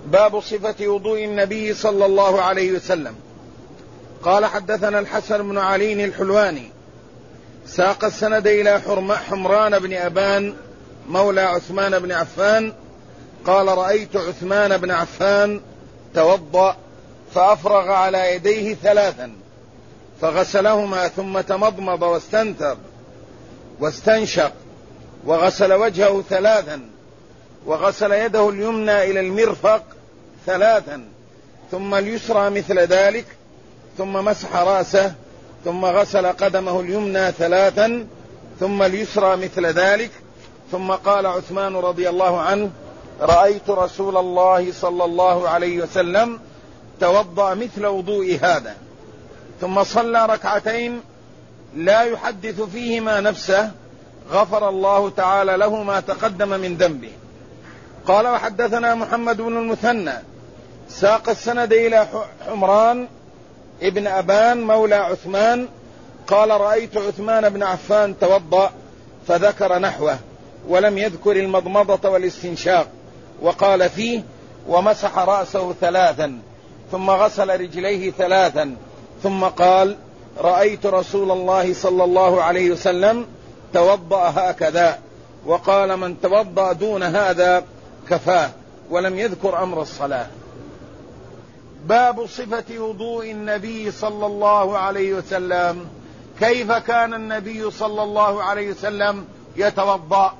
باب صفة وضوء النبي صلى الله عليه وسلم. قال حدثنا الحسن بن علي الحلواني ساق السند إلى حمران بن أبان مولى عثمان بن عفان قال رأيت عثمان بن عفان توضأ فأفرغ على يديه 3 فغسلهما ثم تمضمض واستنثر واستنشق وغسل وجهه 3 وغسل يده اليمنى إلى المرفق 3 ثم اليسرى مثل ذلك ثم مسح رأسه ثم غسل قدمه اليمنى 3 ثم اليسرى مثل ذلك ثم قال عثمان رضي الله عنه رأيت رسول الله صلى الله عليه وسلم توضأ مثل وضوء هذا ثم صلى 2 ركعتين لا يحدث فيهما نفسه غفر الله تعالى له ما تقدم من ذنبه. قال وحدثنا محمد بن المثنى ساق السند إلى حمران ابن أبان مولى عثمان قال رأيت عثمان بن عفان توضأ فذكر نحوه ولم يذكر المضمضة والاستنشاق وقال فيه ومسح رأسه 3 ثم غسل رجليه 3 ثم قال رأيت رسول الله صلى الله عليه وسلم توضأ هكذا وقال من توضأ دون هذا كفاه ولم يذكر أمر الصلاة. باب صفة وضوء النبي صلى الله عليه وسلم. كيف كان النبي صلى الله عليه وسلم يتوضأ؟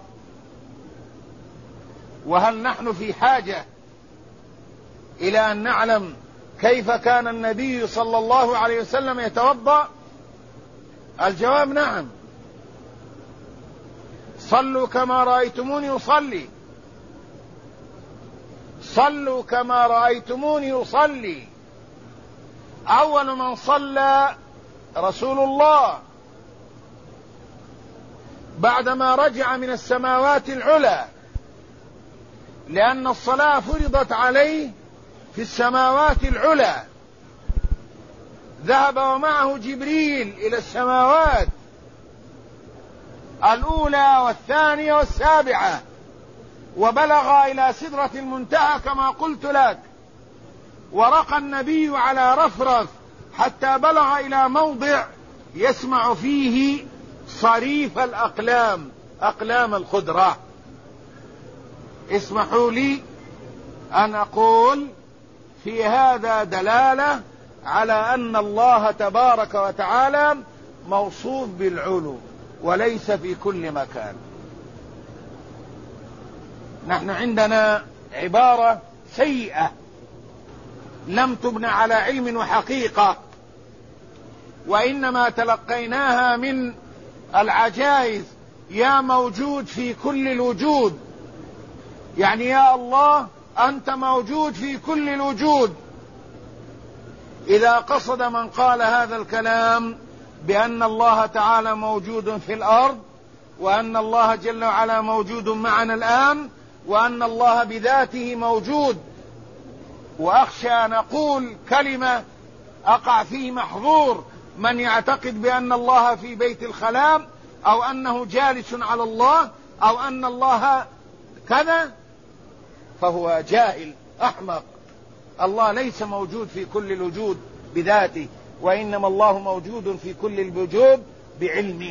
وهل نحن في حاجة إلى أن نعلم كيف كان النبي صلى الله عليه وسلم يتوضأ؟ الجواب نعم. صلوا كما رأيتموني أصلي، صلوا كما رأيتموني أصلي. أول من صلى رسول الله بعدما رجع من السماوات العلى، لأن الصلاة فرضت عليه في السماوات العلى، ذهب ومعه جبريل إلى السماوات الأولى والثانية والسابعة وبلغ إلى سدرة المنتهى كما قلت لك، ورقى النبي على رفرف حتى بلغ إلى موضع يسمع فيه صريف الأقلام، أقلام الخضرة. اسمحوا لي أن أقول في هذا دلالة على أن الله تبارك وتعالى موصوف بالعلو وليس في كل مكان. نحن عندنا عبارة سيئة لم تبنى على علم وحقيقة، وإنما تلقيناها من العجائز. يا موجود في كل الوجود، يعني يا الله أنت موجود في كل الوجود. إذا قصد من قال هذا الكلام بأن الله تعالى موجود في الأرض، وأن الله جل وعلا موجود معنا الآن، وأن الله بذاته موجود، وأخشى أن أقول كلمة أقع فيه محظور من يعتقد بأن الله في بيت الخلاء، أو أنه جالس على الله، أو أن الله كذا، فهو جاهل أحمق. الله ليس موجود في كل الوجود بذاته، وإنما الله موجود في كل الوجود بعلمه،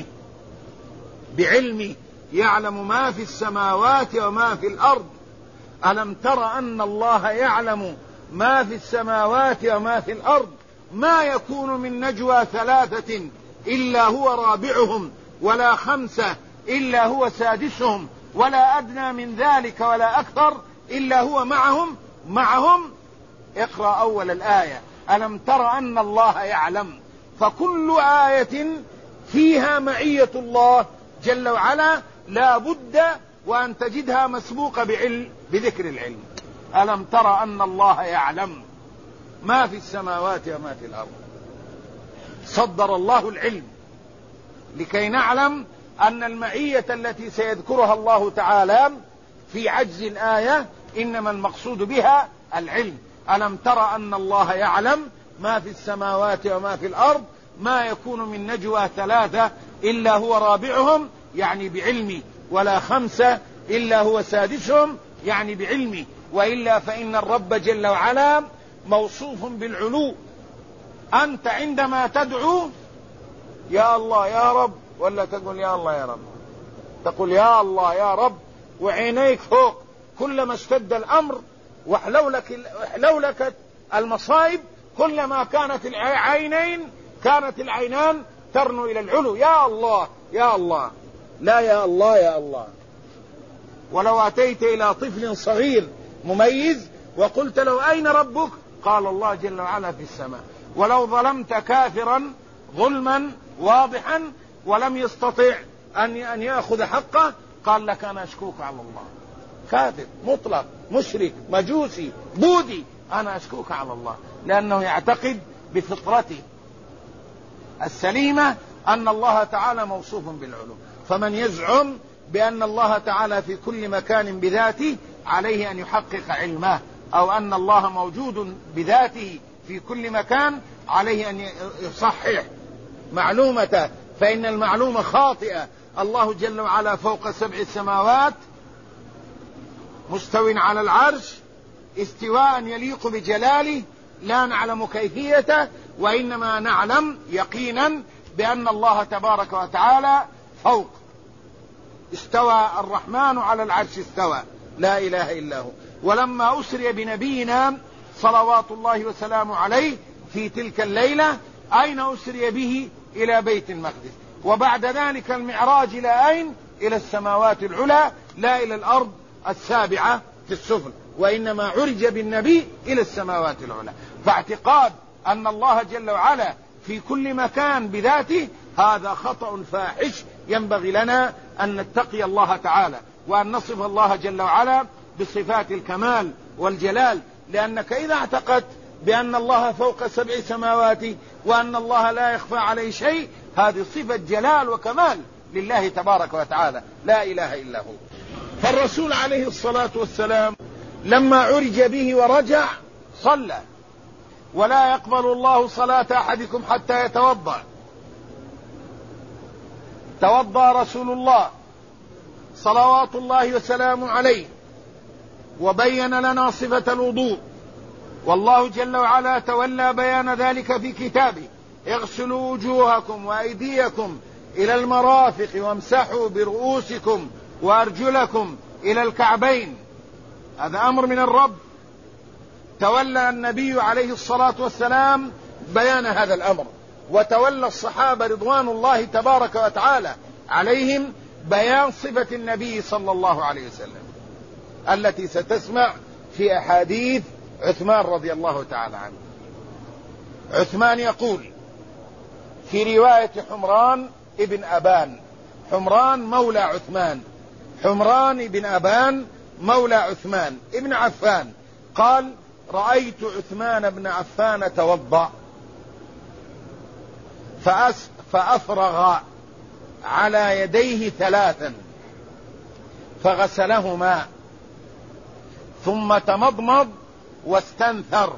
بعلمه يعلم ما في السماوات وما في الأرض. ألم تر أن الله يعلم ما في السماوات وما في الأرض؟ ما يكون من نجوى 3 إلا هو رابعهم، ولا 5 إلا هو سادسهم، ولا أدنى من ذلك ولا أكثر إلا هو معهم. اقرأ أول الآية ألم تر أن الله يعلم. فكل آية فيها معية الله جل وعلا لا بد وأن تجدها مسبوقة بذكر العلم. ألم تر أن الله يعلم ما في السماوات وما في الأرض. صدر الله العلم لكي نعلم أن المعية التي سيذكرها الله تعالى في عجز الآية إنما المقصود بها العلم. ألم تر أن الله يعلم ما في السماوات وما في الأرض، ما يكون من نجوى 3 إلا هو رابعهم يعني بعلمي، ولا 5 إلا هو سادسهم يعني بعلمي، وإلا فإن الرب جل وعلا موصوف بالعلو. أنت عندما تدعو يا الله يا رب، ولا تقول يا الله يا رب؟ تقول يا الله يا رب وعينيك فوق، كلما اشتد الأمر وحلولك المصائب كلما كانت العينان ترنو إلى العلو. يا الله يا الله، لا يا الله يا الله. ولو أتيت إلى طفل صغير مميز وقلت له أين ربك؟ قال الله جل وعلا في السماء. ولو ظلمت كافرا ظلما واضحا ولم يستطع أن يأخذ حقه قال لك أنا أشكوك على الله. كافر مطلق، مشرك، مجوسي، بوذي، أنا أشكوك على الله، لأنه يعتقد بفطرته السليمة أن الله تعالى موصوف بالعلو. فمن يزعم بأن الله تعالى في كل مكان بذاته عليه أن يحقق علمه، أو أن الله موجود بذاته في كل مكان عليه أن يصحح معلومته، فإن المعلومة خاطئة. الله جل وعلا فوق 7 سماوات مستو على العرش استواء يليق بجلاله، لا نعلم كيفيته، وإنما نعلم يقينا بأن الله تبارك وتعالى فوق. استوى الرحمن على العرش استوى، لا إله إلا هو. ولما أسري بنبينا صلوات الله وسلامه عليه في تلك الليلة أين أسري به؟ إلى بيت المقدس. وبعد ذلك المعراج إلى أين؟ إلى السماوات العلى، لا إلى الأرض السابعة في السفل، وإنما عرج بالنبي إلى السماوات العلى. فاعتقاد أن الله جل وعلا في كل مكان بذاته هذا خطأ فاحش. ينبغي لنا أن نتقي الله تعالى وأن نصف الله جل وعلا بصفات الكمال والجلال، لأنك إذا اعتقدت بأن الله فوق 7 سماوات وأن الله لا يخفى عليه شيء، هذه صفة جلال وكمال لله تبارك وتعالى، لا إله إلا هو. فالرسول عليه الصلاة والسلام لما عرج به ورجع صلى، ولا يقبل الله صلاة أحدكم حتى يتوضأ. توضأ رسول الله صلوات الله وسلامه عليه وبين لنا صفة الوضوء، والله جل وعلا تولى بيان ذلك في كتابه: اغسلوا وجوهكم وأيديكم إلى المرافق وامسحوا برؤوسكم وأرجلكم إلى الكعبين. هذا أمر من الرب. تولى النبي عليه الصلاة والسلام بيان هذا الأمر، وتولى الصحابة رضوان الله تبارك وتعالى عليهم بيان صفة النبي صلى الله عليه وسلم التي ستسمع في أحاديث عثمان رضي الله تعالى عنه. عثمان يقول في رواية حمران ابن أبان، حمران مولى عثمان، حمران بن أبان مولى عثمان ابن عفان، قال: رأيت عثمان بن عفان توضأ فأفرغ على يديه 3 فغسلهما ثم تمضمض واستنثر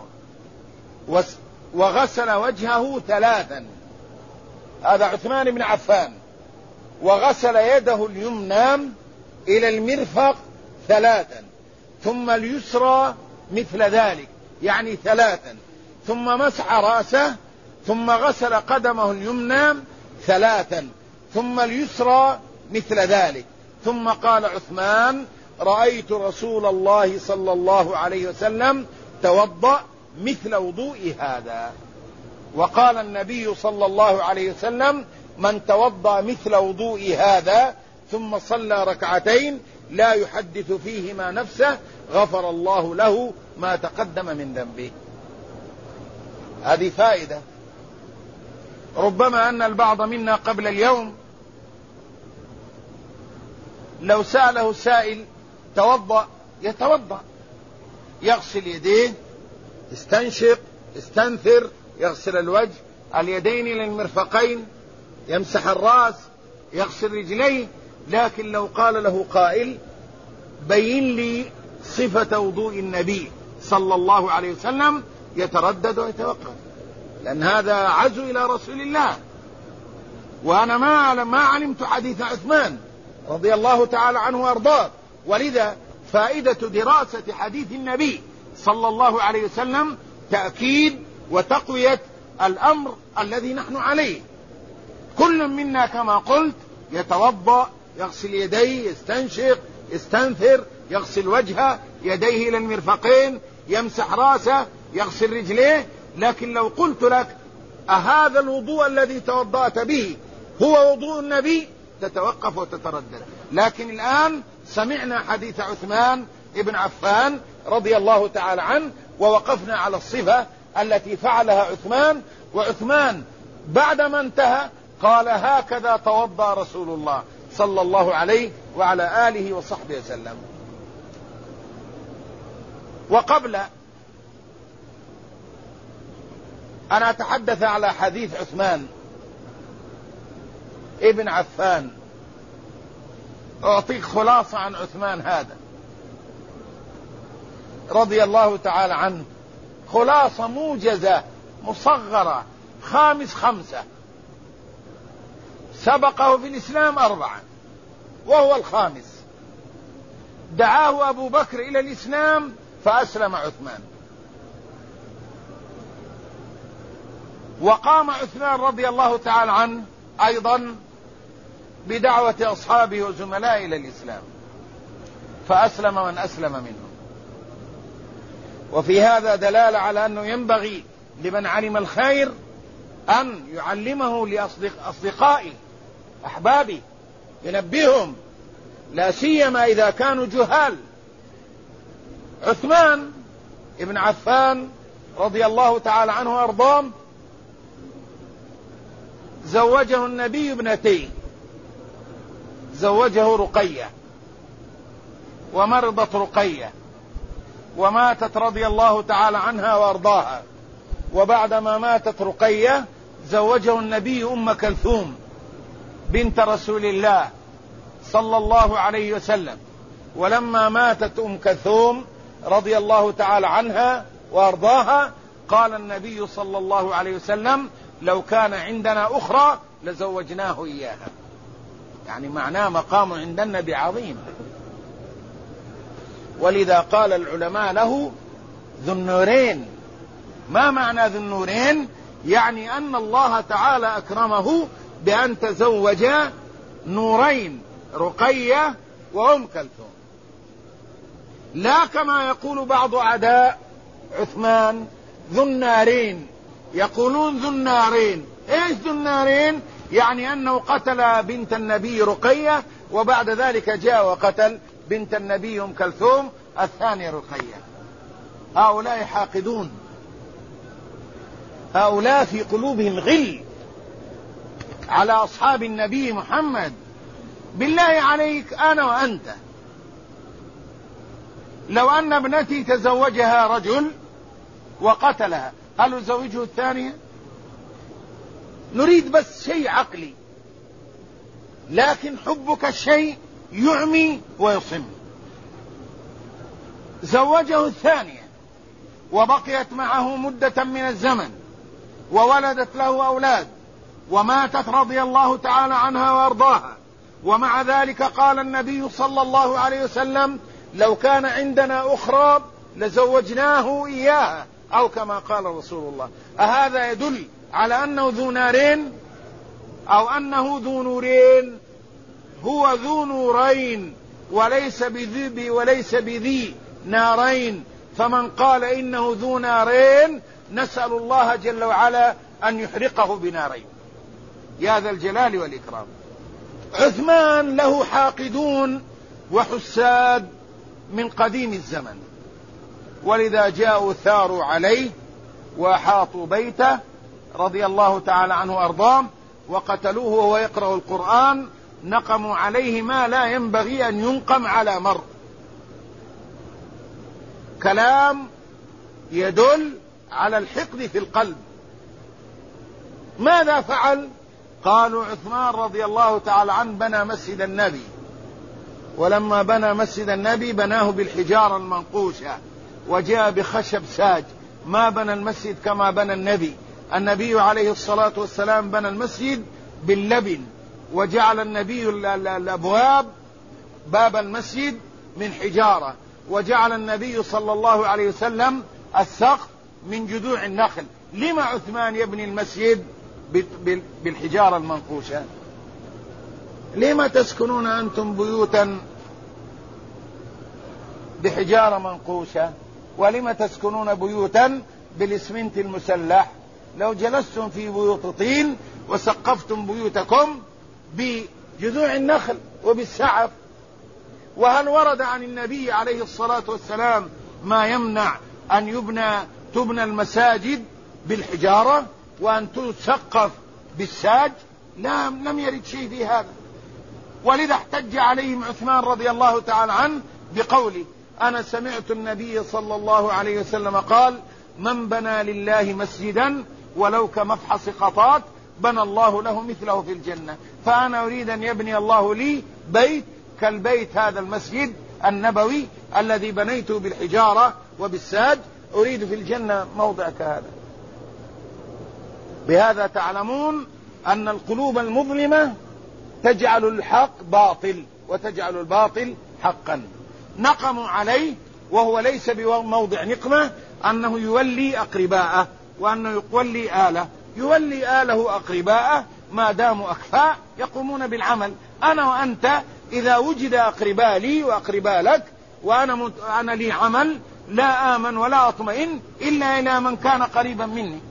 وغسل وجهه 3. هذا عثمان بن عفان. وغسل يده اليمنى إلى المرفق 3، ثم اليسرى مثل ذلك، يعني 3، ثم مسح رأسه، ثم غسل قدمه اليمنى 3، ثم اليسرى مثل ذلك. ثم قال عثمان: رأيت رسول الله صلى الله عليه وسلم توضأ مثل وضوء هذا. وقال النبي صلى الله عليه وسلم: من توضأ مثل وضوء هذا ثم صلى 2 لا يحدث فيهما نفسه غفر الله له ما تقدم من ذنبه. هذه فائدة. ربما أن البعض منا قبل اليوم لو سأله سائل توضأ يتوضأ، يغسل يديه، يستنشق، يستنثر، يغسل الوجه، اليدين إلى المرفقين، يمسح الرأس، يغسل رجليه. لكن لو قال له قائل: بين لي صفة وضوء النبي صلى الله عليه وسلم، يتردد ويتوقف، لأن هذا عزو إلى رسول الله. وأنا ما علمت حديث عثمان رضي الله تعالى عنه وأرضاه، ولذا فائدة دراسة حديث النبي صلى الله عليه وسلم تأكيد وتقوية الأمر الذي نحن عليه. كل منا كما قلت يتوضأ، يغسل يديه، يستنشق، يستنثر، يغسل وجهه، يديه إلى المرفقين، يمسح راسه، يغسل رجليه. لكن لو قلت لك أهذا الوضوء الذي توضأت به هو وضوء النبي تتوقف وتتردد. لكن الآن سمعنا حديث عثمان ابن عفان رضي الله تعالى عنه، ووقفنا على الصفة التي فعلها عثمان. وعثمان بعدما انتهى قال هكذا توضأ رسول الله صلى الله عليه وعلى آله وصحبه وسلم. وقبل أن أتحدث على حديث عثمان ابن عفان أعطيك خلاصة عن عثمان هذا رضي الله تعالى عنه، خلاصة موجزة مصغرة، 5. سبقه في الإسلام 4 وهو الخامس. دعاه أبو بكر إلى الإسلام فأسلم عثمان، وقام عثمان رضي الله تعالى عنه أيضا بدعوة أصحابه وزملائه إلى الإسلام فأسلم من أسلم منهم. وفي هذا دلالة على أنه ينبغي لمن علم الخير أن يعلمه لأصدقائه أحبابه، ينبههم، لا سيما إذا كانوا جهال. عثمان ابن عفان رضي الله تعالى عنه وأرضاه زوجه النبي ابنتين، زوجه رقية، ومرضت رقية وماتت رضي الله تعالى عنها وأرضاها. وبعدما ماتت رقية زوجه النبي أم كلثوم بنت رسول الله صلى الله عليه وسلم. ولما ماتت أم كلثوم رضي الله تعالى عنها وأرضاها قال النبي صلى الله عليه وسلم لو كان عندنا أخرى لزوجناه إياها. يعني معناه مقام عند النبي عظيم. ولذا قال العلماء له ذو النورين. ما معنى ذو النورين؟ يعني أن الله تعالى أكرمه بأن تزوج نورين، رقية وأم كلثوم، لا كما يقول بعض أعداء عثمان ذو النارين، يقولون ذو النارين. ايش ذو النارين؟ يعني أنه قتل بنت النبي رقية وبعد ذلك جاء وقتل بنت النبي أم كلثوم الثانية رقية. هؤلاء حاقدون، هؤلاء في قلوبهم غل على أصحاب النبي محمد. بالله عليك أنا وأنت لو أن ابنتي تزوجها رجل وقتلها هل نزوجه الثانية؟ نريد بس شيء عقلي، لكن حبك الشيء يعمي ويصم. زوجه الثانية وبقيت معه مدة من الزمن وولدت له أولاد وماتت رضي الله تعالى عنها وأرضاها. ومع ذلك قال النبي صلى الله عليه وسلم لو كان عندنا أخرى لزوجناه إياها، أو كما قال رسول الله. أهذا يدل على أنه ذو نارين أو أنه ذو نورين؟ هو ذو نورين وليس بذي نارين. فمن قال إنه ذو نارين نسأل الله جل وعلا أن يحرقه بنارين يا ذا الجلال والإكرام. عثمان له حاقدون وحساد من قديم الزمن، ولذا جاءوا ثاروا عليه وأحاطوا بيته رضي الله تعالى عنه وأرضاه وقتلوه وهو يقرأ القرآن. نقموا عليه ما لا ينبغي أن ينقم على مر. كلام يدل على الحقد في القلب. ماذا فعل؟ قالوا عثمان رضي الله تعالى عنه بنى مسجد النبي، ولما بنى مسجد النبي بناه بالحجارة المنقوشة وجاء بخشب ساج، ما بنى المسجد كما بنى النبي. النبي عليه الصلاة والسلام بنى المسجد باللبن، وجعل النبي الأبواب باب المسجد من حجارة، وجعل النبي صلى الله عليه وسلم السقف من جذوع النخل. لما عثمان يبني المسجد بالحجارة المنقوشة؟ لما تسكنون أنتم بيوتا بحجارة منقوشة، ولما تسكنون بيوتا بالإسمنت المسلح؟ لو جلستم في بيوت طين وسقفتم بيوتكم بجذوع النخل وبالسعف. وهل ورد عن النبي عليه الصلاة والسلام ما يمنع أن تبنى المساجد بالحجارة وأن تسقف بالساج؟ لا، لم يرد شيء في هذا. ولذا احتج عليهم عثمان رضي الله تعالى عنه بقوله: أنا سمعت النبي صلى الله عليه وسلم قال: من بنى لله مسجدا ولو كمفحص قطات بنى الله له مثله في الجنة. فأنا أريد أن يبني الله لي بيت كالبيت هذا المسجد النبوي الذي بنيته بالحجارة وبالساج، أريد في الجنة موضع كهذا. بهذا تعلمون أن القلوب المظلمة تجعل الحق باطل وتجعل الباطل حقا. نقموا عليه وهو ليس بموضع نقمة أنه يولي أقرباءه وأنه يولي آله أقرباءه ما داموا أكفاء يقومون بالعمل. أنا وأنت إذا وجد أقرباء لي وأقرباء لك وأنا لي عمل لا آمن ولا أطمئن إلا إلى من كان قريبا مني.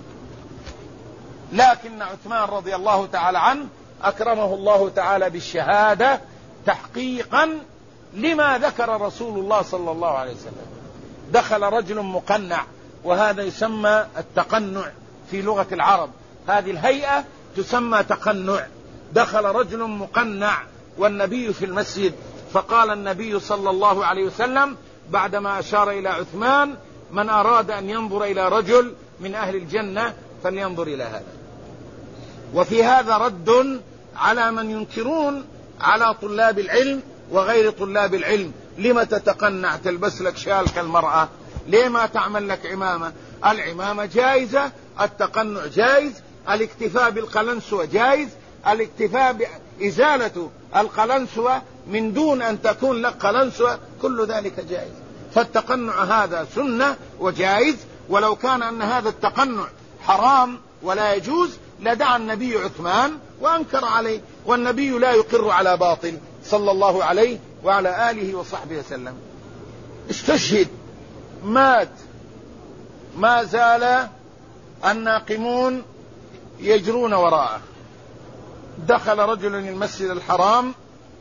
لكن عثمان رضي الله تعالى عنه أكرمه الله تعالى بالشهادة تحقيقا لما ذكر رسول الله صلى الله عليه وسلم. دخل رجل مقنع، وهذا يسمى التقنع في لغة العرب، هذه الهيئة تسمى تقنع. دخل رجل مقنع والنبي في المسجد، فقال النبي صلى الله عليه وسلم بعدما أشار إلى عثمان: من أراد أن ينظر إلى رجل من أهل الجنة فلينظر إلى هذا. وفي هذا رد على من ينكرون على طلاب العلم وغير طلاب العلم. لما تتقنع؟ تلبس لك شال كالمرأة، ليه ما تعمل لك عمامة؟ العمامة جائزة، التقنع جائز، الاكتفاء بالقلنسوة جائز، الاكتفاء بإزالة القلنسوة من دون أن تكون لك قلنسوة، كل ذلك جائز. فالتقنع هذا سنة وجائز. ولو كان أن هذا التقنع حرام ولا يجوز لدعا النبي عثمان وأنكر عليه، والنبي لا يقر على باطل صلى الله عليه وعلى آله وصحبه وسلم. استشهد، مات، ما زال الناقمون يجرون وراءه. دخل رجل المسجد الحرام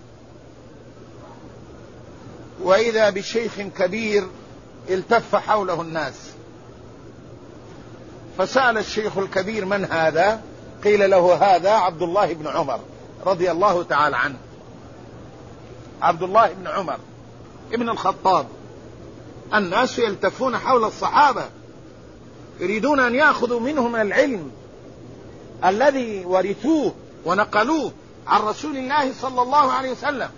وإذا بشيخ كبير التف حوله الناس، فسأل الشيخ الكبير: من هذا؟ قيل له: هذا عبد الله بن عمر رضي الله تعالى عنه. عبد الله بن عمر ابن الخطاب. الناس يلتفون حول الصحابة يريدون أن يأخذوا منهم العلم الذي ورثوه ونقلوه عن رسول الله صلى الله عليه وسلم.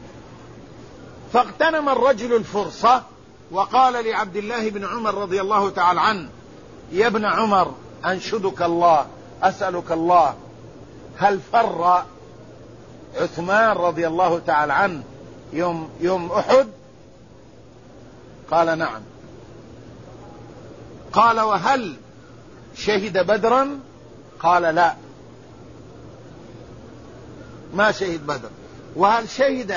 فاغتنم الرجل الفرصة وقال لعبد الله بن عمر رضي الله تعالى عنه: يا ابن عمر، أنشدك الله، أسألك الله، هل فر عثمان رضي الله تعالى عنه يوم أحد؟ قال: نعم. قال: وهل شهد بدرا؟ قال: لا، ما شهد بدر. وهل شهد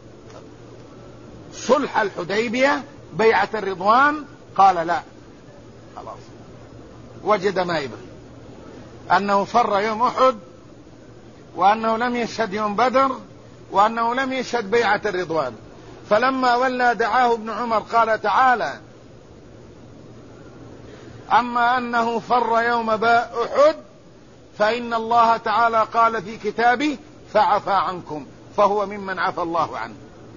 صلح الحديبية، بيعة الرضوان؟ قال: لا. خلاص، وجد ما يبغي، أنه فر يوم أحد، وأنه لم يشهد يوم بدر، وأنه لم يشهد بيعة الرضوان. فلما ولى دعاه ابن عمر قال: تعالى، أما أنه فر يوم أحد فإن الله تعالى قال في كتابه: فعفى عنكم، فهو ممن عفى الله عنه.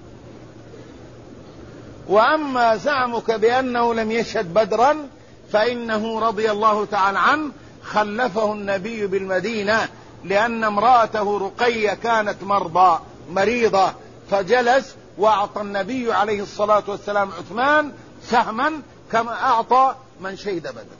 وأما زعمك بأنه لم يشهد بدرا فإنه رضي الله تعالى عنه خلفه النبي بالمدينة، لأن امرأته رقية كانت مريضة، فجلس وأعطى النبي عليه الصلاة والسلام عثمان سهما كما أعطى من شهد بدر.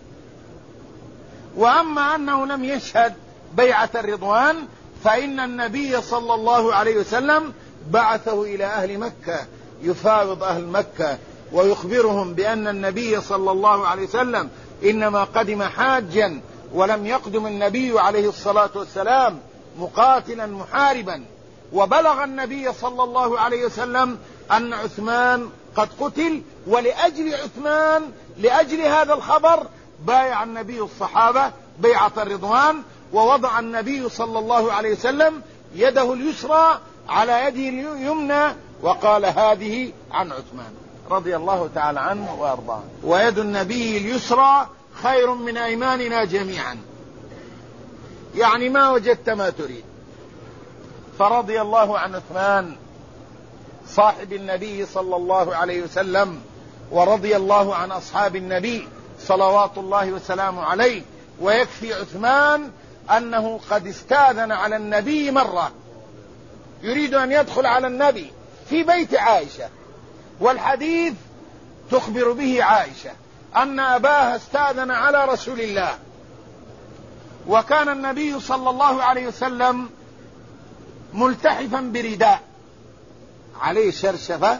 وأما أنه لم يشهد بيعة الرضوان فإن النبي صلى الله عليه وسلم بعثه إلى أهل مكة يفاوض أهل مكة ويخبرهم بأن النبي صلى الله عليه وسلم إنما قدم حاجا ولم يقدم النبي عليه الصلاة والسلام مقاتلا محاربا. وبلغ النبي صلى الله عليه وسلم أن عثمان قد قتل، ولأجل عثمان لأجل هذا الخبر بايع النبي الصحابة بيعة الرضوان، ووضع النبي صلى الله عليه وسلم يده اليسرى على يده اليمنى وقال هذه عن عثمان رضي الله تعالى عنه وأرضاه. ويد النبي اليسرى خير من أيماننا جميعا، يعني ما وجدت ما تريد. فرضي الله عن عثمان صاحب النبي صلى الله عليه وسلم، ورضي الله عن أصحاب النبي صلوات الله وسلامه عليه. ويكفي عثمان أنه قد استاذن على النبي مرة، يريد أن يدخل على النبي في بيت عائشة، والحديث تخبر به عائشة أن أباها استاذن على رسول الله، وكان النبي صلى الله عليه وسلم ملتحفا برداء عليه شرشفة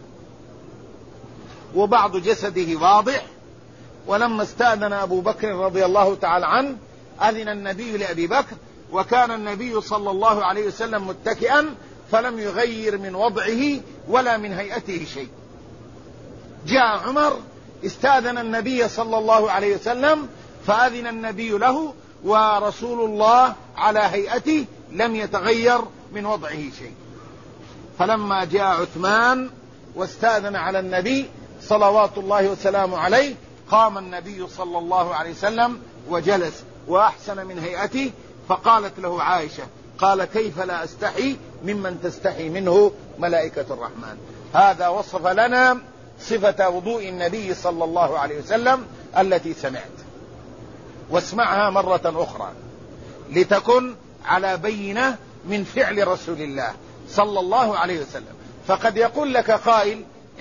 وبعض جسده واضح. ولما استأذن أبو بكر رضي الله تعالى عنه أذن النبي لأبي بكر، وكان النبي صلى الله عليه وسلم متكئا فلم يغير من وضعه ولا من هيئته شيء. جاء عمر استأذن النبي صلى الله عليه وسلم فأذن النبي له، ورسول الله على هيئته لم يتغير من وضعه شيء. فلما جاء عثمان واستأذن على النبي صلوات الله وسلامه عليه قام النبي صلى الله عليه وسلم وجلس وأحسن من هيئته. فقالت له عائشة قال كيف لا أستحي ممن تستحي منه ملائكة الرحمن. هذا وصف لنا صفة وضوء النبي صلى الله عليه وسلم التي سمعت، واسمعها مرة أخرى لتكن على بينة من فعل رسول الله صلى الله عليه وسلم. فقد يقول لك قائل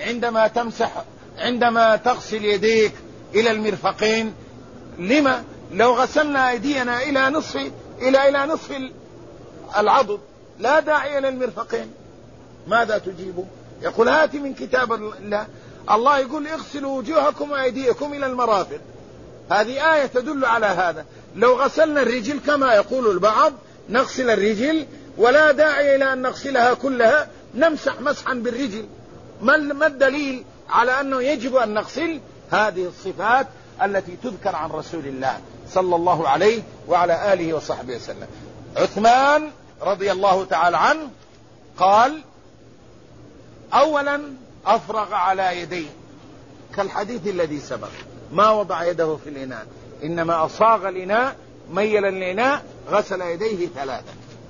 عندما تغسل يديك إلى المرفقين لما لو غسلنا أيدينا إلى نصف العضد لا داعي إلى المرفقين؟ ماذا تجيبه؟ يقول هات من كتاب الله، الله يقول اغسلوا وجوهكم وأيديكم إلى المرافق، هذه آية تدل على هذا. لو غسلنا الرجل كما يقول البعض نغسل الرجل ولا داعي إلى أن نغسلها كلها، نمسح مسحا بالرجل. ما الدليل على أنه يجب أن نغسل؟ هذه الصفات التي تذكر عن رسول الله صلى الله عليه وعلى آله وصحبه وسلم. عثمان رضي الله تعالى عنه قال أولا أفرغ على يديه كالحديث الذي سبق، ما وضع يده في الإناء، إنما أصاغ الإناء ميل الإناء غسل يديه ثلاثا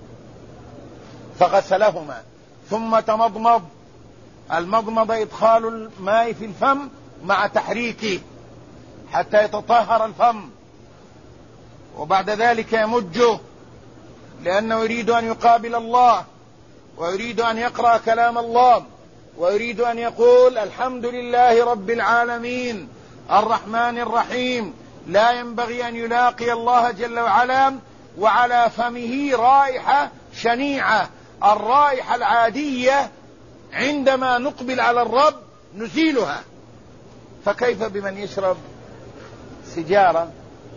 فغسلهما ثم تمضمض. المضمض إدخال الماء في الفم مع تحريكه حتى يتطهر الفم، وبعد ذلك يمجه لأنه يريد أن يقابل الله ويريد أن يقرأ كلام الله ويريد أن يقول الحمد لله رب العالمين الرحمن الرحيم. لا ينبغي أن يلاقي الله جل وعلا وعلى فمه رائحة شنيعة، الرائحة العادية عندما نقبل على الرب نزيلها، فكيف بمن يشرب سجارة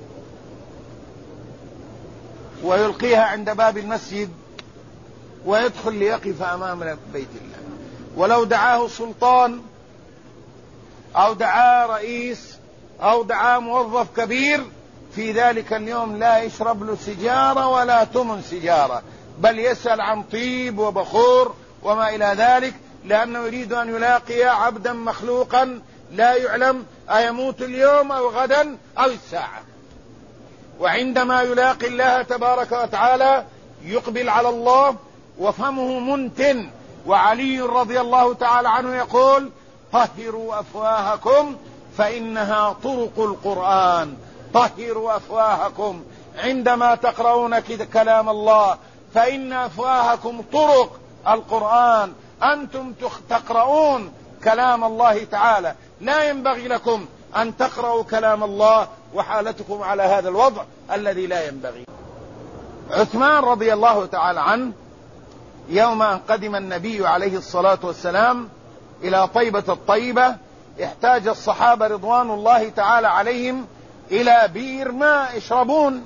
ويلقيها عند باب المسجد ويدخل ليقف أمام بيت الله؟ ولو دعاه سلطان أو دعاه رئيس أو دعاه موظف كبير في ذلك اليوم لا يشرب له سجارة ولا تمن سجارة، بل يسأل عن طيب وبخور وما إلى ذلك، لأنه يريد أن يلاقي عبدا مخلوقا لا يعلم أيموت اليوم أو غدا أو الساعة. وعندما يلاقي الله تبارك وتعالى يقبل على الله وفمه منتن. وعلي رضي الله تعالى عنه يقول طهروا أفواهكم فإنها طرق القرآن، طهروا أفواهكم عندما تقرؤون كلام الله فإن أفواهكم طرق القرآن، أنتم تقرؤون كلام الله تعالى، لا ينبغي لكم أن تقرأوا كلام الله وحالتكم على هذا الوضع الذي لا ينبغي. عثمان رضي الله تعالى عنه يوم أن قدم النبي عليه الصلاة والسلام إلى طيبة الطيبة احتاج الصحابة رضوان الله تعالى عليهم إلى بئر ماء يشربون،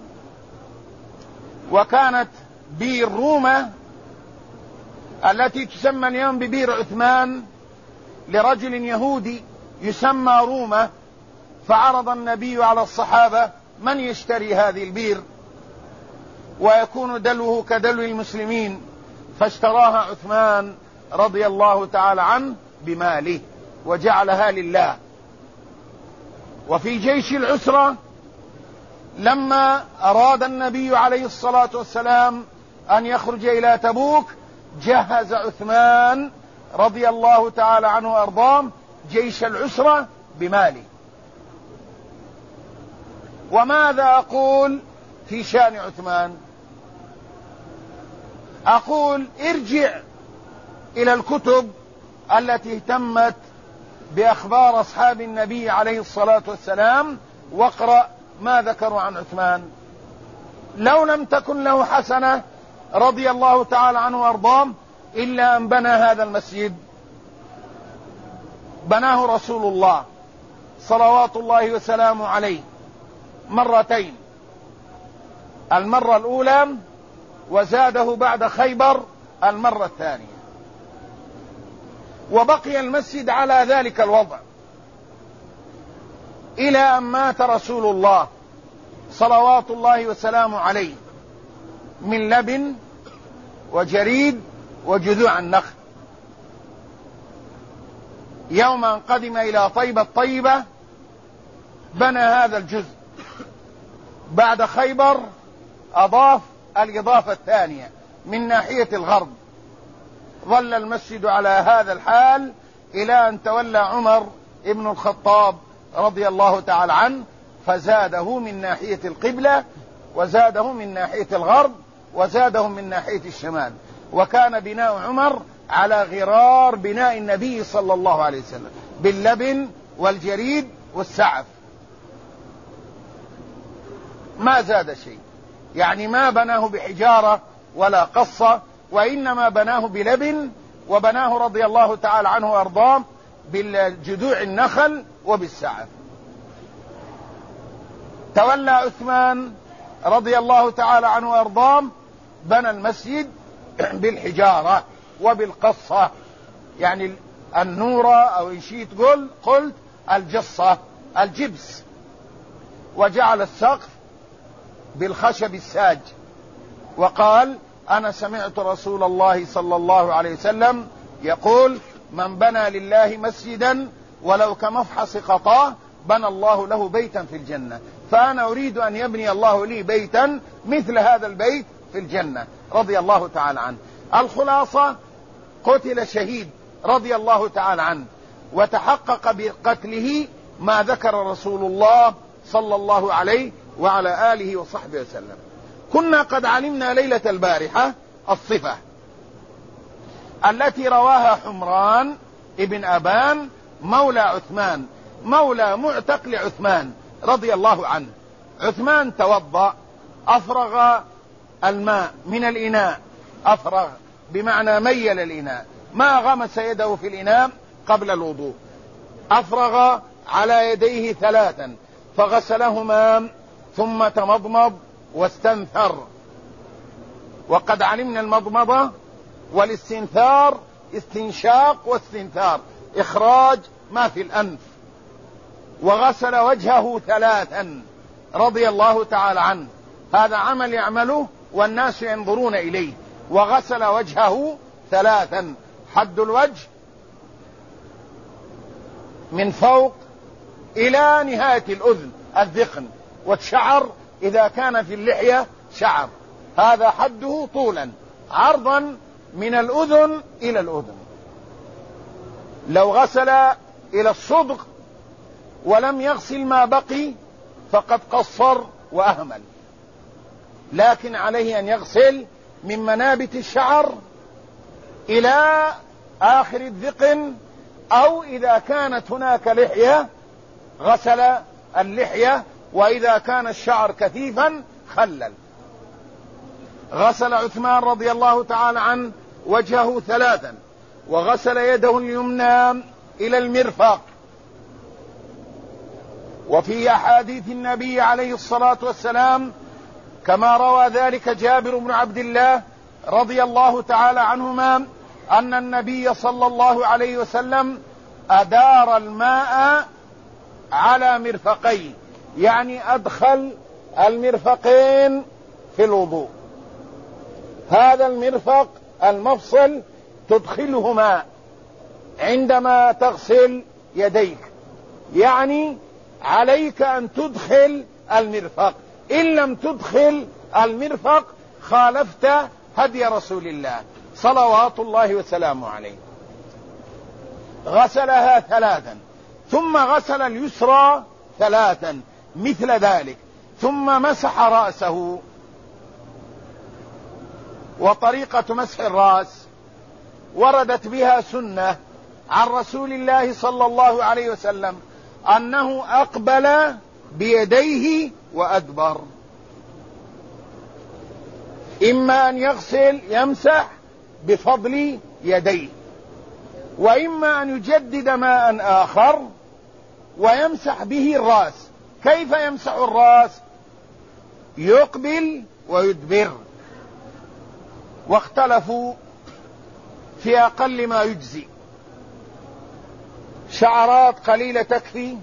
وكانت بئر رومة التي تسمى اليوم ببئر عثمان لرجل يهودي يسمى رومة، فعرض النبي على الصحابة من يشتري هذه البئر ويكون دلوه كدلو المسلمين، فاشتراها عثمان رضي الله تعالى عنه بماله وجعلها لله. وفي جيش العسرة لما أراد النبي عليه الصلاة والسلام أن يخرج إلى تبوك جهز عثمان رضي الله تعالى عنه وأرضاه جيش العسرة بماله. وماذا أقول في شأن عثمان؟ أقول ارجع إلى الكتب التي اهتمت بأخبار أصحاب النبي عليه الصلاة والسلام واقرأ ما ذكروا عن عثمان. لو لم تكن له حسنة رضي الله تعالى عنه وأرضاه إلا أن بنى هذا المسجد، بناه رسول الله صلوات الله وسلامه عليه مرتين، المرة الأولى وزاده بعد خيبر المرة الثانية، وبقي المسجد على ذلك الوضع إلى أن مات رسول الله صلوات الله وسلامه عليه من لبن وجريد وجذوع النخل. يوم أن قدم إلى طيبة طيبة بنى هذا الجزء، بعد خيبر أضاف الإضافة الثانية من ناحية الغرب. ظل المسجد على هذا الحال إلى أن تولى عمر ابن الخطاب رضي الله تعالى عنه، فزاده من ناحية القبلة وزاده من ناحية الغرب وزاده من ناحية الشمال. وكان بناء عمر على غرار بناء النبي صلى الله عليه وسلم باللبن والجريد والسعف، ما زاد شيء، يعني ما بناه بحجارة ولا قصة، وإنما بناه بلبن، وبناه رضي الله تعالى عنه وأرضاه بالجذوع النخل وبالسعف. تولى عثمان رضي الله تعالى عنه وأرضاه بنى المسجد بالحجارة وبالقصة، يعني النورة أو إن شئت قلت الجصة الجبس، وجعل السقف بالخشب الساج. وقال أنا سمعت رسول الله صلى الله عليه وسلم يقول من بنى لله مسجدا ولو كمفحص خطاه بنى الله له بيتا في الجنة، فأنا أريد أن يبني الله لي بيتا مثل هذا البيت في الجنة رضي الله تعالى عنه. الخلاصة قتل شهيد رضي الله تعالى عنه، وتحقق بقتله ما ذكر رسول الله صلى الله عليه وعلى آله وصحبه وسلم. كنا قد علمنا ليلة البارحة الصفة التي رواها حمران ابن أبان مولى عثمان، مولى معتق لعثمان رضي الله عنه. عثمان توضأ، أفرغ الماء من الإناء، أفرغ بمعنى ميل الإناء، ما غمس يده في الإناء قبل الوضوء، أفرغ على يديه 3 فغسلهما ثم تمضمض واستنثر. وقد علمنا المضمضة والاستنثار استنشاق واستنثار، إخراج ما في الأنف. وغسل وجهه 3 رضي الله تعالى عنه، هذا عمل يعمله والناس ينظرون إليه. وغسل وجهه 3، حد الوجه من فوق إلى نهاية الأذن الذقن، والشعر إذا كان في اللحية شعر هذا حده طولا، عرضا من الأذن إلى الأذن. لو غسل إلى الصدغ ولم يغسل ما بقي فقد قصر وأهمل، لكن عليه أن يغسل من منابت الشعر إلى آخر الذقن، أو إذا كانت هناك لحية غسل اللحية، وإذا كان الشعر كثيفا خلل. غسل عثمان رضي الله تعالى عنه وجهه 3، وغسل يده اليمنى إلى المرفق. وفي أحاديث النبي عليه الصلاة والسلام كما روى ذلك جابر بن عبد الله رضي الله تعالى عنهما أن النبي صلى الله عليه وسلم أدار الماء على مرفقيه، يعني أدخل المرفقين في الوضوء. هذا المرفق المفصل تدخله ماء عندما تغسل يديك، يعني عليك أن تدخل المرفق، إن لم تدخل المرفق خالفت هدي رسول الله صلوات الله وسلامه عليه. غسلها ثلاثا، ثم غسل اليسرى ثلاثا مثل ذلك، ثم مسح رأسه. وطريقة مسح الرأس وردت بها سنة عن رسول الله صلى الله عليه وسلم أنه أقبل بيديه وأدبر، إما أن يغسل يمسح بفضل يديه، وإما أن يجدد ماء آخر ويمسح به الرأس. كيف يمسح الرأس؟ يقبل ويدبر، واختلفوا في أقل ما يجزي. شعرات قليلة تكفي،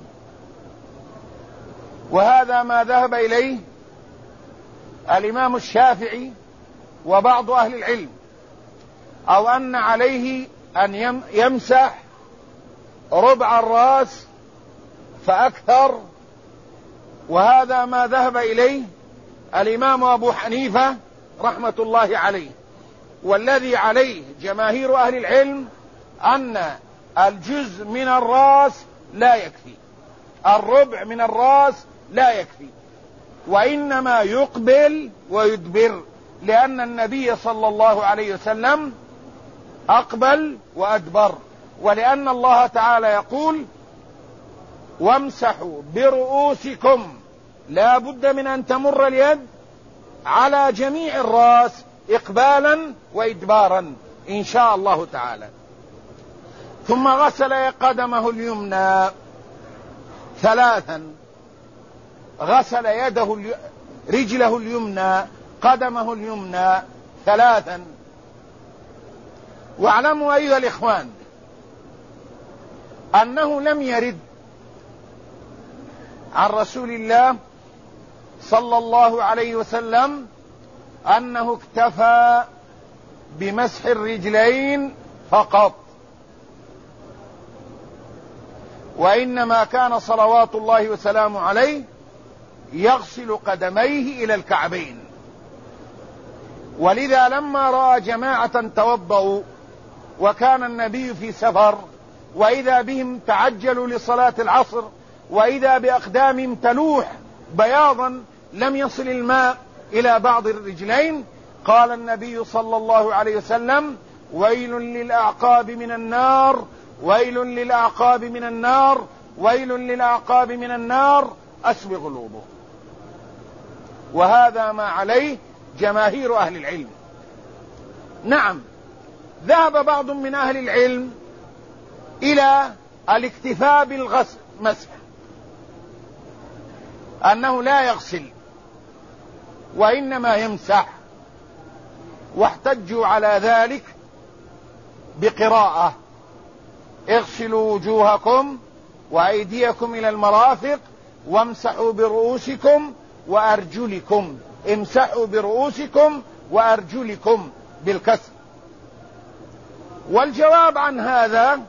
وهذا ما ذهب إليه الإمام الشافعي وبعض أهل العلم، أو أن عليه أن يمسح ربع الرأس فأكثر، وهذا ما ذهب إليه الإمام أبو حنيفة رحمة الله عليه. والذي عليه جماهير أهل العلم أن الجزء من الرأس لا يكفي، الربع من الرأس لا يكفي، وإنما يقبل ويدبر، لأن النبي صلى الله عليه وسلم أقبل وأدبر، ولأن الله تعالى يقول وامسحوا برؤوسكم، لا بد من أن تمر اليد على جميع الرأس إقبالا وإدبارا إن شاء الله تعالى. ثم غسل قدمه اليمنى ثلاثا، غسل رجله اليمنى قدمه اليمنى ثلاثا. واعلموا أيها الإخوان أنه لم يرد عن رسول الله صلى الله عليه وسلم أنه اكتفى بمسح الرجلين فقط، وإنما كان صلوات الله وسلامه عليه يغسل قدميه إلى الكعبين. ولذا لما رأى جماعة توضؤوا وكان النبي في سفر، وإذا بهم تعجلوا لصلاة العصر، وإذا بأقدامهم تلوح بياضا لم يصل الماء إلى بعض الرجلين، قال النبي صلى الله عليه وسلم ويل للأعقاب من النار، ويل للأعقاب من النار، ويل للأعقاب من النار، أسبغ الوضوء. وهذا ما عليه جماهير أهل العلم. نعم، ذهب بعض من أهل العلم إلى الاكتفاء بالغسل مسح، أنه لا يغسل وإنما يمسح، واحتجوا على ذلك بقراءة اغسلوا وجوهكم وأيديكم إلى المرافق وامسحوا برؤوسكم وأرجلكم، امسحوا برؤوسكم وأرجلكم بالكسر. والجواب عن هذا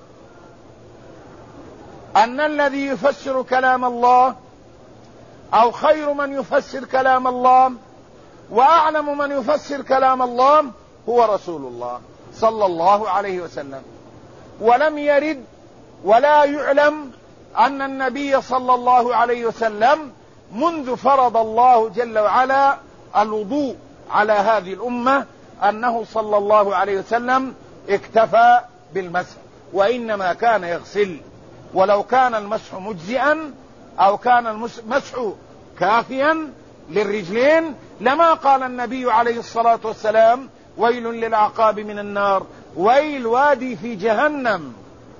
أن الذي يفسر كلام الله، أو خير من يفسر كلام الله وأعلم من يفسر كلام الله هو رسول الله صلى الله عليه وسلم. ولم يرد ولا يعلم أن النبي صلى الله عليه وسلم منذ فرض الله جل وعلا الوضوء على هذه الأمة أنه صلى الله عليه وسلم اكتفى بالمسح، وإنما كان يغسل. ولو كان المسح مجزئا أو كان المسح كافيا للرجلين لما قال النبي عليه الصلاة والسلام ويل للأعقاب من النار، ويل وادي في جهنم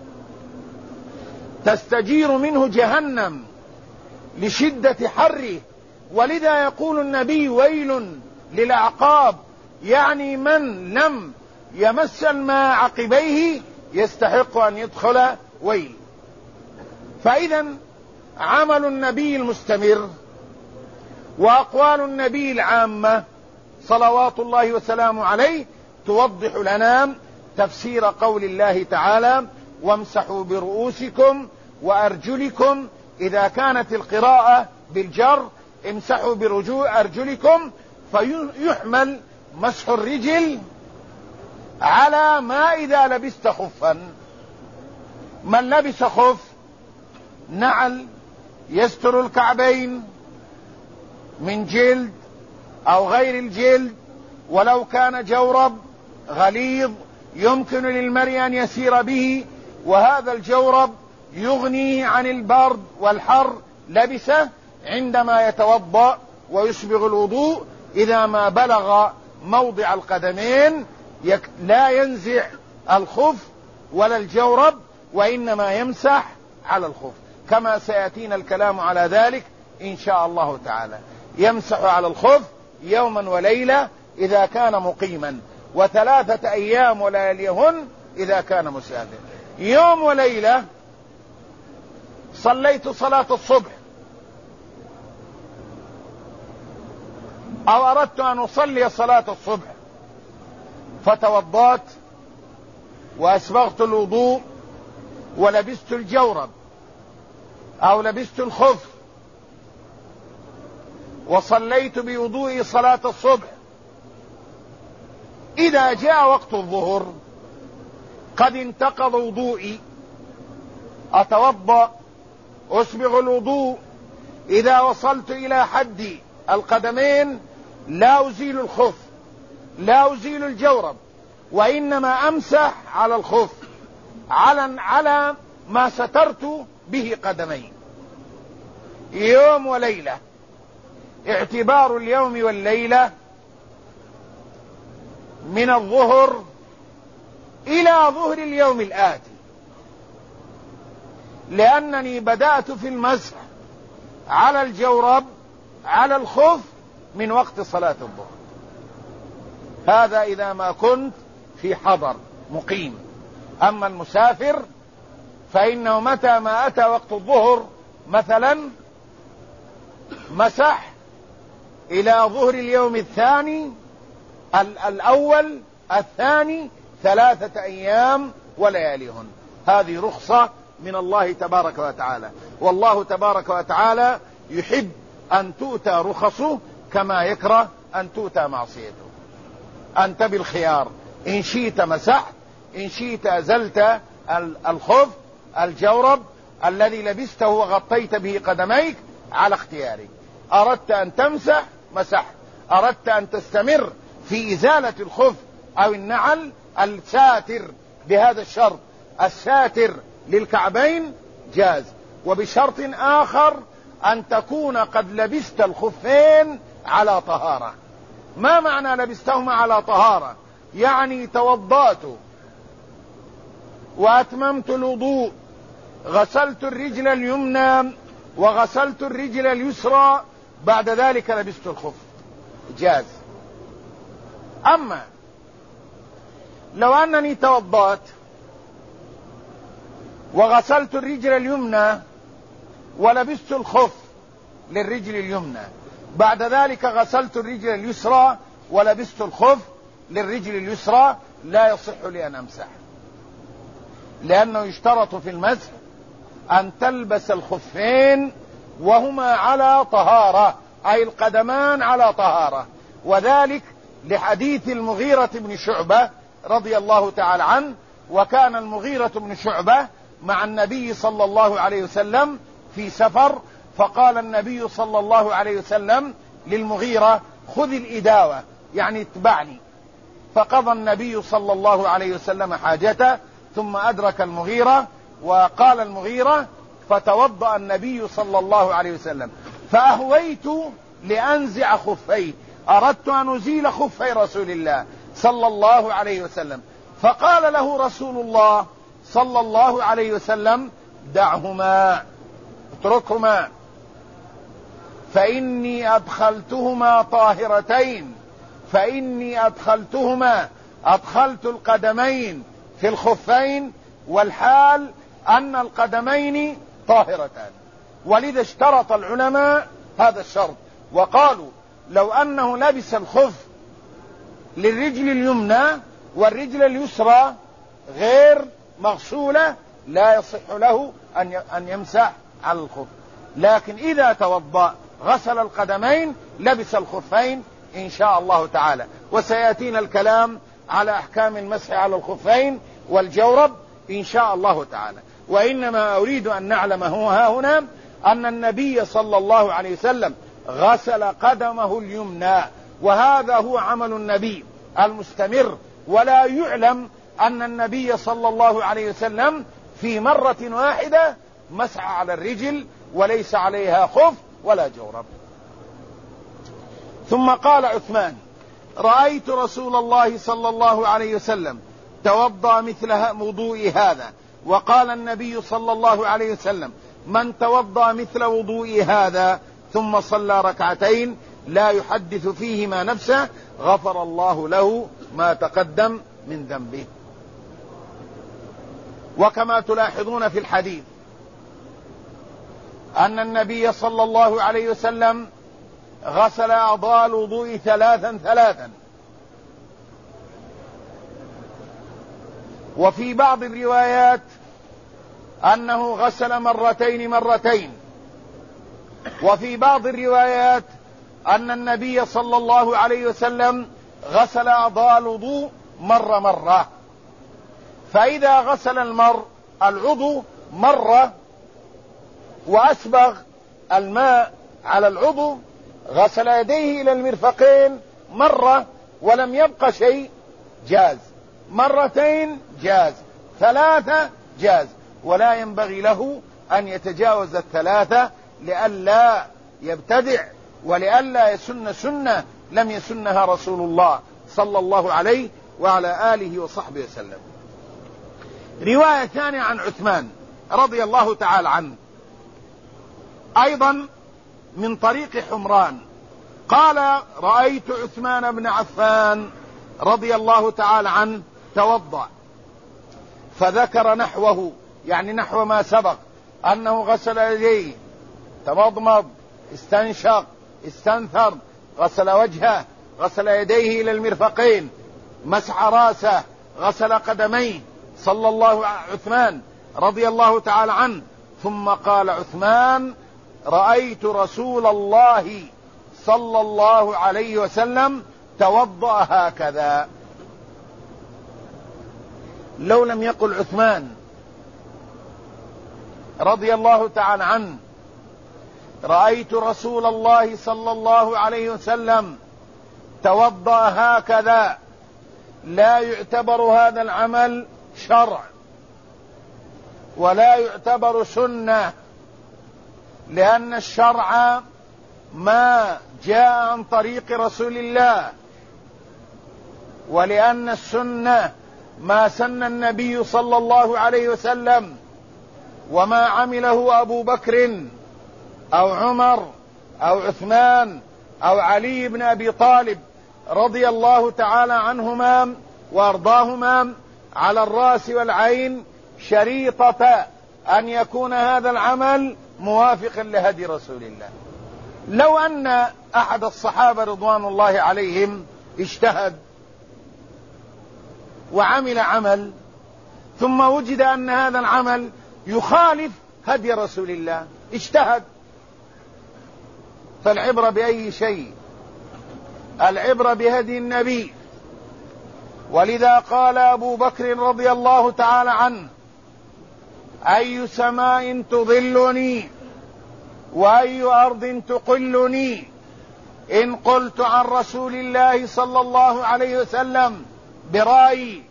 تستجير منه جهنم لشدة حره. ولذا يقول النبي ويل للأعقاب، يعني من لم يمس الماء عقبيه يستحق أن يدخل ويل. فإذا عمل النبي المستمر وأقوال النبي العامة صلوات الله وسلامه عليه توضح لنا تفسير قول الله تعالى وامسحوا برؤوسكم وأرجلكم. إذا كانت القراءة بالجر امسحوا أرجلكم فيحمل مسح الرجل على ما إذا لبست خفا. من لبس خف نعل يستر الكعبين من جلد أو غير الجلد، ولو كان جورب غليظ يمكن للمرء أن يسير به، وهذا الجورب يغنيه عن البرد والحر، لبسه عندما يتوضأ ويسبغ الوضوء إذا ما بلغ موضع القدمين لا ينزع الخف ولا الجورب، وإنما يمسح على الخف، كما سيأتينا الكلام على ذلك إن شاء الله تعالى. يمسح على الخف يوما وليلة إذا كان مقيما، و3 أيام ولياليهن إذا كان مسافر. يوم وليلة صليت صلاة الصبح أو أردت أن أصلي صلاة الصبح فتوضأت وأسبغت الوضوء ولبست الجورب أو لبست الخف وصليت بوضوء صلاة الصبح. إذا جاء وقت الظهر قد انتقض وضوئي، أتوضأ أسبغ الوضوء، إذا وصلت إلى حد القدمين لا أزيل الخف لا أزيل الجورب، وإنما أمسح على الخف على ما سترت به قدمي. يوم وليلة، اعتبار اليوم والليلة من الظهر إلى ظهر اليوم الآتي، لأنني بدأت في المسح على الجورب على الخف من وقت صلاة الظهر. هذا إذا ما كنت في حضر مقيم. أما المسافر فإنه متى ما أتى وقت الظهر مثلا مسح إلى ظهر اليوم الثاني الأول الثاني 3 أيام ولياليهن. هذه رخصة من الله تبارك وتعالى، والله تبارك وتعالى يحب أن تؤتى رخصه كما يكره أن تؤتى معصيته. أنت بالخيار، إن شئت مسحت، إن شئت أزلت الخف الجورب الذي لبسته وغطيت به قدميك على اختيارك. أردت أن تمسح مسحت، أردت أن تستمر في إزالة الخف أو النعل الساتر بهذا الشرط الساتر للكعبين جاز، وبشرط آخر أن تكون قد لبست الخفين على طهارة. ما معنى لبستهما على طهارة؟ يعني توضأت وأتممت الوضوء، غسلت الرجل اليمنى وغسلت الرجل اليسرى، بعد ذلك لبست الخف جاز. أما لو أنني توضأت وغسلت الرجل اليمنى ولبست الخف للرجل اليمنى، بعد ذلك غسلت الرجل اليسرى ولبست الخف للرجل اليسرى، لا يصح لي أن أمسح، لأنه يشترط في المسح أن تلبس الخفين وهما على طهارة، أي القدمان على طهارة. وذلك لحديث المغيرة بن شعبة رضي الله تعالى عنه. وكان المغيرة بن شعبة مع النبي صلى الله عليه وسلم في سفر، فقال النبي صلى الله عليه وسلم للمغيرة خذ الإداوة، يعني اتبعني. فقضى النبي صلى الله عليه وسلم حاجته ثم أدرك المغيرة، وقال المغيرة فتوضأ النبي صلى الله عليه وسلم، فأهويت لأنزع خفيه، أردت أن أزيل خفي رسول الله صلى الله عليه وسلم، فقال له رسول الله صلى الله عليه وسلم: دعهما، اتركهما، فإني أدخلتهما طاهرتين، فإني أدخلتهما، أدخلت القدمين في الخفين والحال أن القدمين طاهرتان. ولذا اشترط العلماء هذا الشرط، وقالوا لو أنه لبس الخف للرجل اليمنى والرجل اليسرى غير مغسولة لا يصح له أن يمسح على الخف، لكن إذا توضأ غسل القدمين لبس الخفين إن شاء الله تعالى. وسيأتينا الكلام على أحكام المسح على الخفين والجورب إن شاء الله تعالى. وإنما أريد أن نعلم هنا أن النبي صلى الله عليه وسلم غسل قدمه اليمنى، وهذا هو عمل النبي المستمر، ولا يعلم أن النبي صلى الله عليه وسلم في مرة واحدة مسح على الرجل وليس عليها خف ولا جورب. ثم قال عثمان: رأيت رسول الله صلى الله عليه وسلم توضأ مثل وضوء هذا. وقال النبي صلى الله عليه وسلم: من توضأ مثل وضوء هذا ثم صلى ركعتين لا يحدث فيهما نفسه غفر الله له ما تقدم من ذنبه. وكما تلاحظون في الحديث أن النبي صلى الله عليه وسلم غسل أعضاء الوضوء ثلاثا، وفي بعض الروايات أنه غسل مرتين، وفي بعض الروايات أن النبي صلى الله عليه وسلم غسل أعضاء الوضوء مرة. فإذا غسل العضو مرة وأسبغ الماء على العضو غسل يديه إلى المرفقين مرة ولم يبق شيء جاز، مرتين جاز، ثلاثة جاز، ولا ينبغي له أن يتجاوز الثلاثة لئلا يبتدع ولئلا يسن سنة لم يسنها رسول الله صلى الله عليه وعلى آله وصحبه وسلم. رواية ثانية عن عثمان رضي الله تعالى عنه أيضا من طريق حمران قال: رأيت عثمان بن عفان رضي الله تعالى عنه توضأ، فذكر نحوه، يعني نحو ما سبق، أنه غسل يديه، تمضمض، استنشق، استنثر، غسل وجهه، غسل يديه إلى المرفقين، مسح راسه، غسل قدميه، صلى الله عثمان رضي الله تعالى عنه. ثم قال عثمان: رأيت رسول الله صلى الله عليه وسلم توضأ هكذا. لو لم يقل عثمان رضي الله تعالى عنه: رأيت رسول الله صلى الله عليه وسلم توضأ هكذا، لا يعتبر هذا العمل شرع ولا يعتبر سنة، لأن الشرع ما جاء عن طريق رسول الله، ولأن السنة ما سن النبي صلى الله عليه وسلم وما عمله أبو بكر أو عمر أو عثمان أو علي بن أبي طالب رضي الله تعالى عنهما وأرضاهما على الرأس والعين، شريطة أن يكون هذا العمل موافقا لهدي رسول الله. لو أن أحد الصحابة رضوان الله عليهم اجتهد وعمل عمل ثم وجد أن هذا العمل يخالف هدي رسول الله، اجتهد، فالعبرة بأي شيء؟ العبرة بهدي النبي. ولذا قال أبو بكر رضي الله تعالى عنه: أي سماء تظلني وأي أرض تقلني إن قلت عن رسول الله صلى الله عليه وسلم برأيي.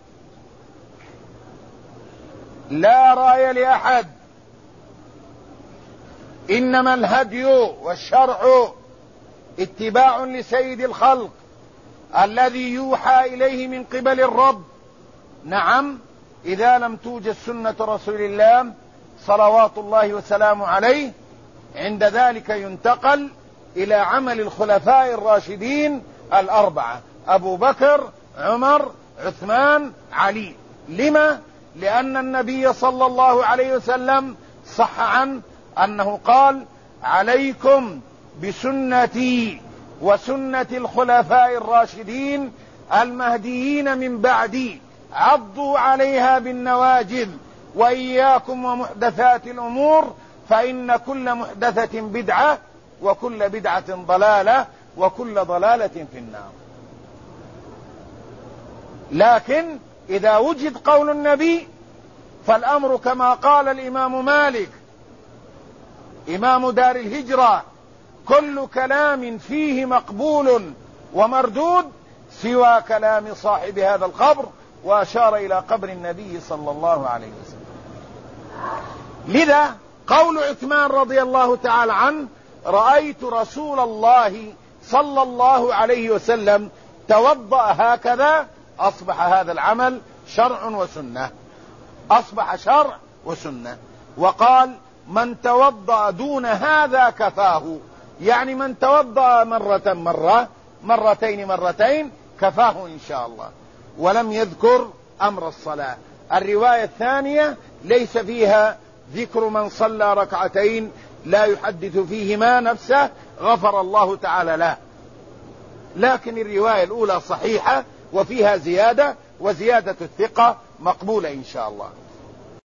لا رأي لأحد، إنما الهدي والشرع اتباع لسيد الخلق الذي يوحى إليه من قبل الرب نعم، إذا لم توجد سنة رسول الله صلوات الله وسلامه عليه، عند ذلك ينتقل إلى عمل الخلفاء الراشدين الأربعة: أبو بكر، عمر، عثمان، علي. لما؟ لأن النبي صلى الله عليه وسلم صح عنه أنه قال: عليكم بسنتي وسنة الخلفاء الراشدين المهديين من بعدي، عضوا عليها بالنواجذ، وإياكم ومحدثات الأمور، فإن كل محدثة بدعة، وكل بدعة ضلالة، وكل ضلالة في النار. لكن إذا وجد قول النبي فالأمر كما قال الإمام مالك إمام دار الهجرة: كل كلام فيه مقبول ومردود سوى كلام صاحب هذا القبر، وأشار إلى قبر النبي صلى الله عليه وسلم. لذا قول عثمان رضي الله تعالى عنه: رأيت رسول الله صلى الله عليه وسلم توضأ هكذا، أصبح هذا العمل شرع وسنة، أصبح شرع وسنة. وقال: من توضأ دون هذا كفاه، يعني من توضأ مرة مرتين كفاه إن شاء الله. ولم يذكر أمر الصلاة. الرواية الثانية ليس فيها ذكر من صلى ركعتين لا يحدث فيهما نفسه غفر الله تعالى له، لكن الرواية الأولى صحيحة وفيها زيادة، وزيادة الثقة مقبولة إن شاء الله.